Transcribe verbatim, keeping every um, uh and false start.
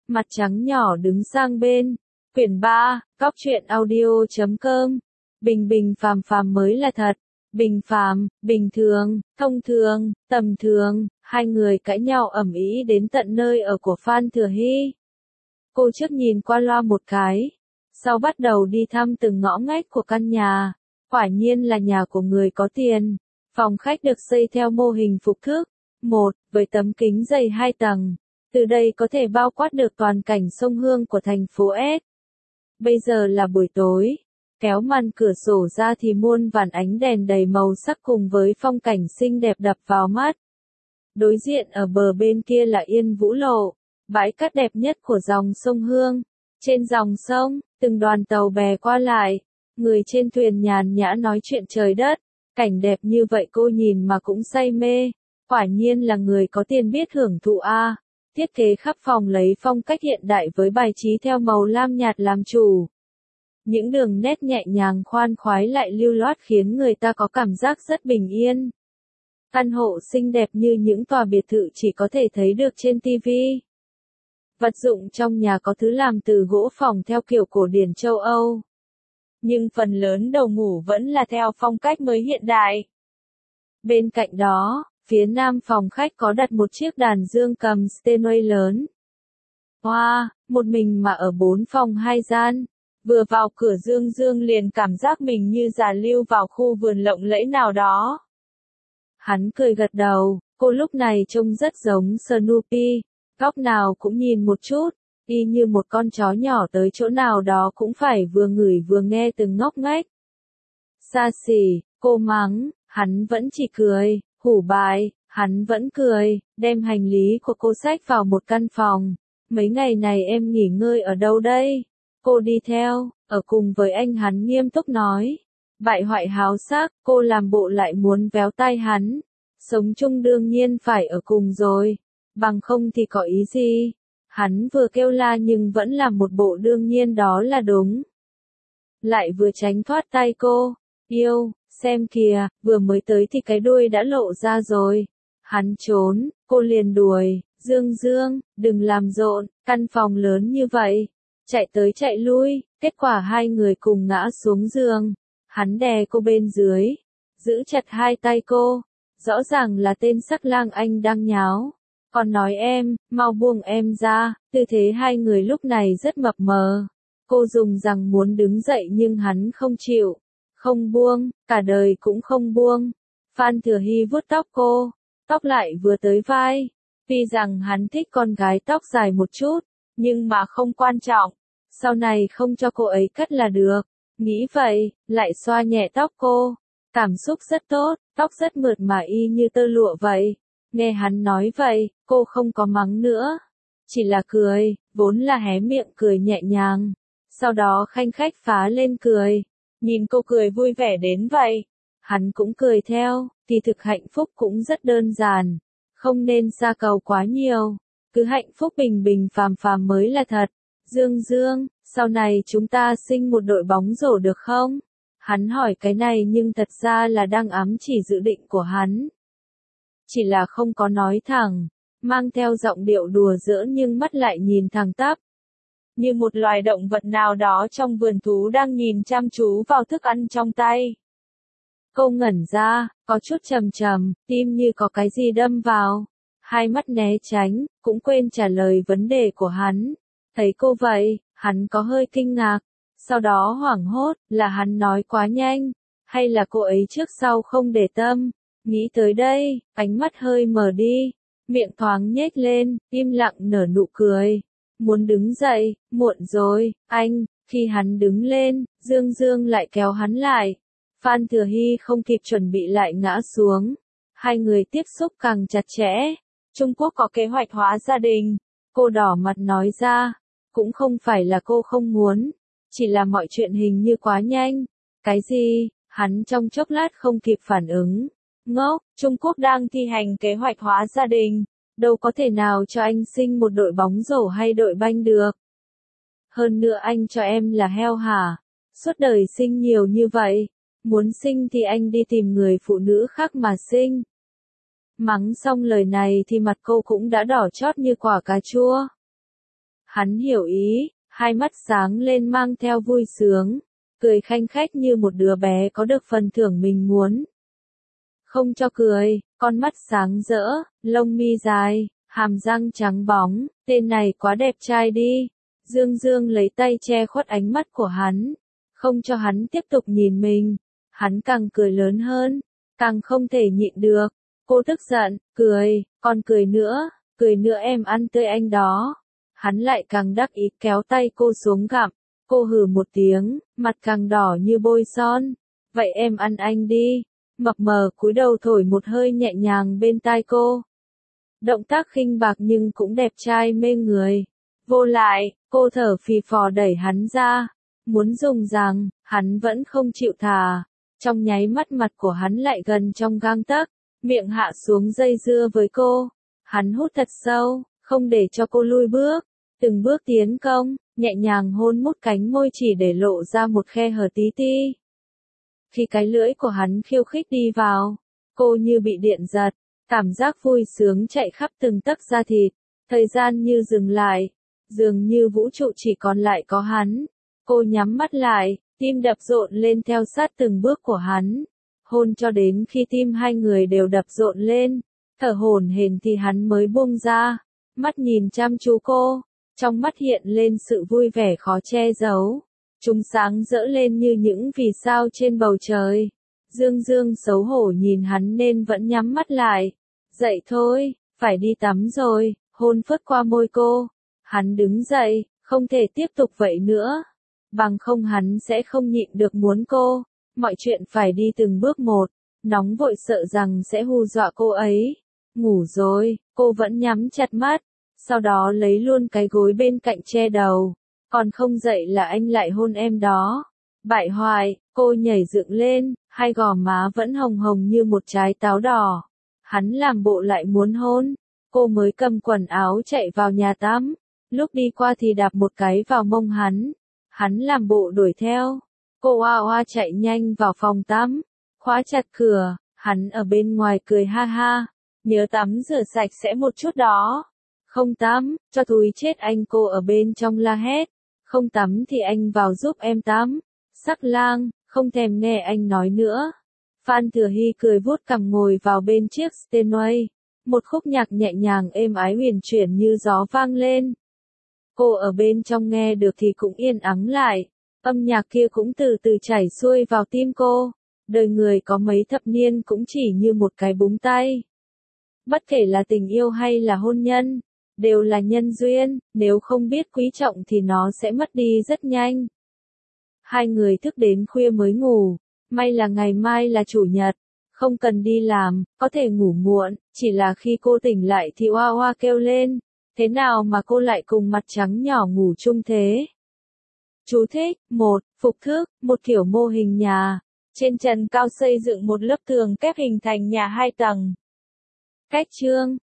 mặt trắng nhỏ đứng sang bên. Quyển ba, Góc truyện audio chấm com. Bình bình phàm phàm mới là thật. Bình phàm, bình thường, thông thường, tầm thường, hai người cãi nhau ầm ĩ đến tận nơi ở của Phan Thừa Hy. Cô trước nhìn qua loa một cái, sau bắt đầu đi thăm từng ngõ ngách của căn nhà. Quả nhiên là nhà của người có tiền. Phòng khách được xây theo mô hình phục thức. Một, với tấm kính dày hai tầng. Từ đây có thể bao quát được toàn cảnh sông Hương của thành phố S. Bây giờ là buổi tối. Kéo màn cửa sổ ra thì muôn vàn ánh đèn đầy màu sắc cùng với phong cảnh xinh đẹp đập vào mắt. Đối diện ở bờ bên kia là Yên Vũ Lộ, bãi cát đẹp nhất của dòng sông Hương. Trên dòng sông, từng đoàn tàu bè qua lại, người trên thuyền nhàn nhã nói chuyện trời đất. Cảnh đẹp như vậy cô nhìn mà cũng say mê. Quả nhiên là người có tiền biết hưởng thụ a. Thiết kế khắp phòng lấy phong cách hiện đại với bài trí theo màu lam nhạt làm chủ. Những đường nét nhẹ nhàng khoan khoái lại lưu loát khiến người ta có cảm giác rất bình yên. Căn hộ xinh đẹp như những tòa biệt thự chỉ có thể thấy được trên ti vi. Vật dụng trong nhà có thứ làm từ gỗ phòng theo kiểu cổ điển châu Âu. Nhưng phần lớn đầu ngủ vẫn là theo phong cách mới hiện đại. Bên cạnh đó, phía nam phòng khách có đặt một chiếc đàn dương cầm Steinway lớn. Wow, một mình mà ở bốn phòng hai gian. Vừa vào cửa Dương Dương liền cảm giác mình như già lưu vào khu vườn lộng lẫy nào đó. Hắn cười gật đầu, cô lúc này trông rất giống Snoopy, góc nào cũng nhìn một chút, y như một con chó nhỏ tới chỗ nào đó cũng phải vừa ngửi vừa nghe từng ngóc ngách. Xa xỉ, cô mắng, hắn vẫn chỉ cười, hủ bài, hắn vẫn cười, đem hành lý của cô xách vào một căn phòng. Mấy ngày này em nghỉ ngơi ở đâu đây? Cô đi theo, ở cùng với anh hắn nghiêm túc nói. Bại hoại háo sắc, cô làm bộ lại muốn véo tai hắn. Sống chung đương nhiên phải ở cùng rồi, bằng không thì có ý gì? Hắn vừa kêu la nhưng vẫn làm một bộ đương nhiên đó là đúng. Lại vừa tránh thoát tay cô. Yêu, xem kìa, vừa mới tới thì cái đuôi đã lộ ra rồi. Hắn trốn, cô liền đuổi. Dương Dương, đừng làm rộn, căn phòng lớn như vậy. Chạy tới chạy lui, kết quả hai người cùng ngã xuống giường. Hắn đè cô bên dưới, giữ chặt hai tay cô. Rõ ràng là tên sắc lang anh đang nháo. Còn nói em, mau buông em ra. Tư thế hai người lúc này rất mập mờ. Cô dùng rằng muốn đứng dậy nhưng hắn không chịu. Không buông, cả đời cũng không buông. Phan Thừa Hy vuốt tóc cô, tóc lại vừa tới vai. Tuy rằng hắn thích con gái tóc dài một chút, nhưng mà không quan trọng. Sau này không cho cô ấy cắt là được. Nghĩ vậy, lại xoa nhẹ tóc cô. Cảm xúc rất tốt, tóc rất mượt mà y như tơ lụa vậy. Nghe hắn nói vậy, cô không có mắng nữa. Chỉ là cười, vốn là hé miệng cười nhẹ nhàng. Sau đó khanh khách phá lên cười. Nhìn cô cười vui vẻ đến vậy. Hắn cũng cười theo, thì thực hạnh phúc cũng rất đơn giản. Không nên xa cầu quá nhiều. Cứ hạnh phúc bình bình phàm phàm mới là thật. Dương Dương, sau này chúng ta sinh một đội bóng rổ được không? Hắn hỏi cái này nhưng thật ra là đang ám chỉ dự định của hắn. Chỉ là không có nói thẳng, mang theo giọng điệu đùa giỡn nhưng mắt lại nhìn thẳng tắp. Như một loài động vật nào đó trong vườn thú đang nhìn chăm chú vào thức ăn trong tay. Cô ngẩn ra, có chút trầm trầm, tim như có cái gì đâm vào. Hai mắt né tránh, cũng quên trả lời vấn đề của hắn. Thấy cô vậy, hắn có hơi kinh ngạc. Sau đó hoảng hốt, là hắn nói quá nhanh. Hay là cô ấy trước sau không để tâm. Nghĩ tới đây, ánh mắt hơi mở đi. Miệng thoáng nhếch lên, im lặng nở nụ cười. Muốn đứng dậy, muộn rồi, anh. Khi hắn đứng lên, Dương Dương lại kéo hắn lại. Phan Thừa Hy không kịp chuẩn bị lại ngã xuống. Hai người tiếp xúc càng chặt chẽ. Trung Quốc có kế hoạch hóa gia đình. Cô đỏ mặt nói ra. Cũng không phải là cô không muốn. Chỉ là mọi chuyện hình như quá nhanh. Cái gì? Hắn trong chốc lát không kịp phản ứng. Ngốc, Trung Quốc đang thi hành kế hoạch hóa gia đình. Đâu có thể nào cho anh sinh một đội bóng rổ hay đội banh được. Hơn nữa anh cho em là heo hả? Suốt đời sinh nhiều như vậy. Muốn sinh thì anh đi tìm người phụ nữ khác mà sinh. Mắng xong lời này thì mặt cô cũng đã đỏ chót như quả cà chua. Hắn hiểu ý, hai mắt sáng lên mang theo vui sướng, cười khanh khách như một đứa bé có được phần thưởng mình muốn. Không cho cười, con mắt sáng rỡ, lông mi dài, hàm răng trắng bóng, tên này quá đẹp trai đi. Dương Dương lấy tay che khuất ánh mắt của hắn, không cho hắn tiếp tục nhìn mình. Hắn càng cười lớn hơn, càng không thể nhịn được. Cô tức giận, cười, còn cười nữa, cười nữa em ăn tươi anh đó. Hắn lại càng đắc ý kéo tay cô xuống gặm. Cô hừ một tiếng, mặt càng đỏ như bôi son. Vậy em ăn anh đi. Mập mờ cúi đầu thổi một hơi nhẹ nhàng bên tai cô. Động tác khinh bạc nhưng cũng đẹp trai mê người. Vô lại, cô thở phì phò đẩy hắn ra. Muốn dùng rằng, hắn vẫn không chịu thả. Trong nháy mắt mặt của hắn lại gần trong gang tấc, miệng hạ xuống dây dưa với cô. Hắn hút thật sâu, không để cho cô lui bước. Từng bước tiến công, nhẹ nhàng hôn mút cánh môi chỉ để lộ ra một khe hở tí ti. Khi cái lưỡi của hắn khiêu khích đi vào, cô như bị điện giật, cảm giác vui sướng chạy khắp từng tấc da thịt, thời gian như dừng lại, dường như vũ trụ chỉ còn lại có hắn. Cô nhắm mắt lại, tim đập rộn lên theo sát từng bước của hắn, hôn cho đến khi tim hai người đều đập rộn lên, thở hổn hển thì hắn mới buông ra, mắt nhìn chăm chú cô, trong mắt hiện lên sự vui vẻ khó che giấu. Chúng sáng rỡ lên như những vì sao trên bầu trời. Dương Dương xấu hổ nhìn hắn nên vẫn nhắm mắt lại. Dậy thôi, phải đi tắm rồi, hôn phớt qua môi cô. Hắn đứng dậy, không thể tiếp tục vậy nữa. Bằng không hắn sẽ không nhịn được muốn cô. Mọi chuyện phải đi từng bước một. Nóng vội sợ rằng sẽ hù dọa cô ấy. Ngủ rồi, cô vẫn nhắm chặt mắt. Sau đó lấy luôn cái gối bên cạnh che đầu. Còn không dậy là anh lại hôn em đó. Bại hoại, cô nhảy dựng lên, hai gò má vẫn hồng hồng như một trái táo đỏ. Hắn làm bộ lại muốn hôn. Cô mới cầm quần áo chạy vào nhà tắm. Lúc đi qua thì đạp một cái vào mông hắn. Hắn làm bộ đuổi theo. Cô oa oa chạy nhanh vào phòng tắm. Khóa chặt cửa, hắn ở bên ngoài cười ha ha. Nhớ tắm rửa sạch sẽ một chút đó. Không tắm, cho túi chết anh, cô ở bên trong la hét. Không tắm thì anh vào giúp em tắm. Sắc lang, không thèm nghe anh nói nữa. Phan Thừa Hy cười vuốt cằm ngồi vào bên chiếc Steinway. Một khúc nhạc nhẹ nhàng êm ái huyền chuyển như gió vang lên. Cô ở bên trong nghe được thì cũng yên ắng lại. Âm nhạc kia cũng từ từ chảy xuôi vào tim cô. Đời người có mấy thập niên cũng chỉ như một cái búng tay. Bất kể là tình yêu hay là hôn nhân, đều là nhân duyên, nếu không biết quý trọng thì nó sẽ mất đi rất nhanh. Hai người thức đến khuya mới ngủ, may là ngày mai là chủ nhật, không cần đi làm, có thể ngủ muộn, chỉ là khi cô tỉnh lại thì oa oa kêu lên, thế nào mà cô lại cùng mặt trắng nhỏ ngủ chung thế? Chú thích, một, phục thước, một kiểu mô hình nhà, trên trần cao xây dựng một lớp tường kép hình thành nhà hai tầng. Cách chương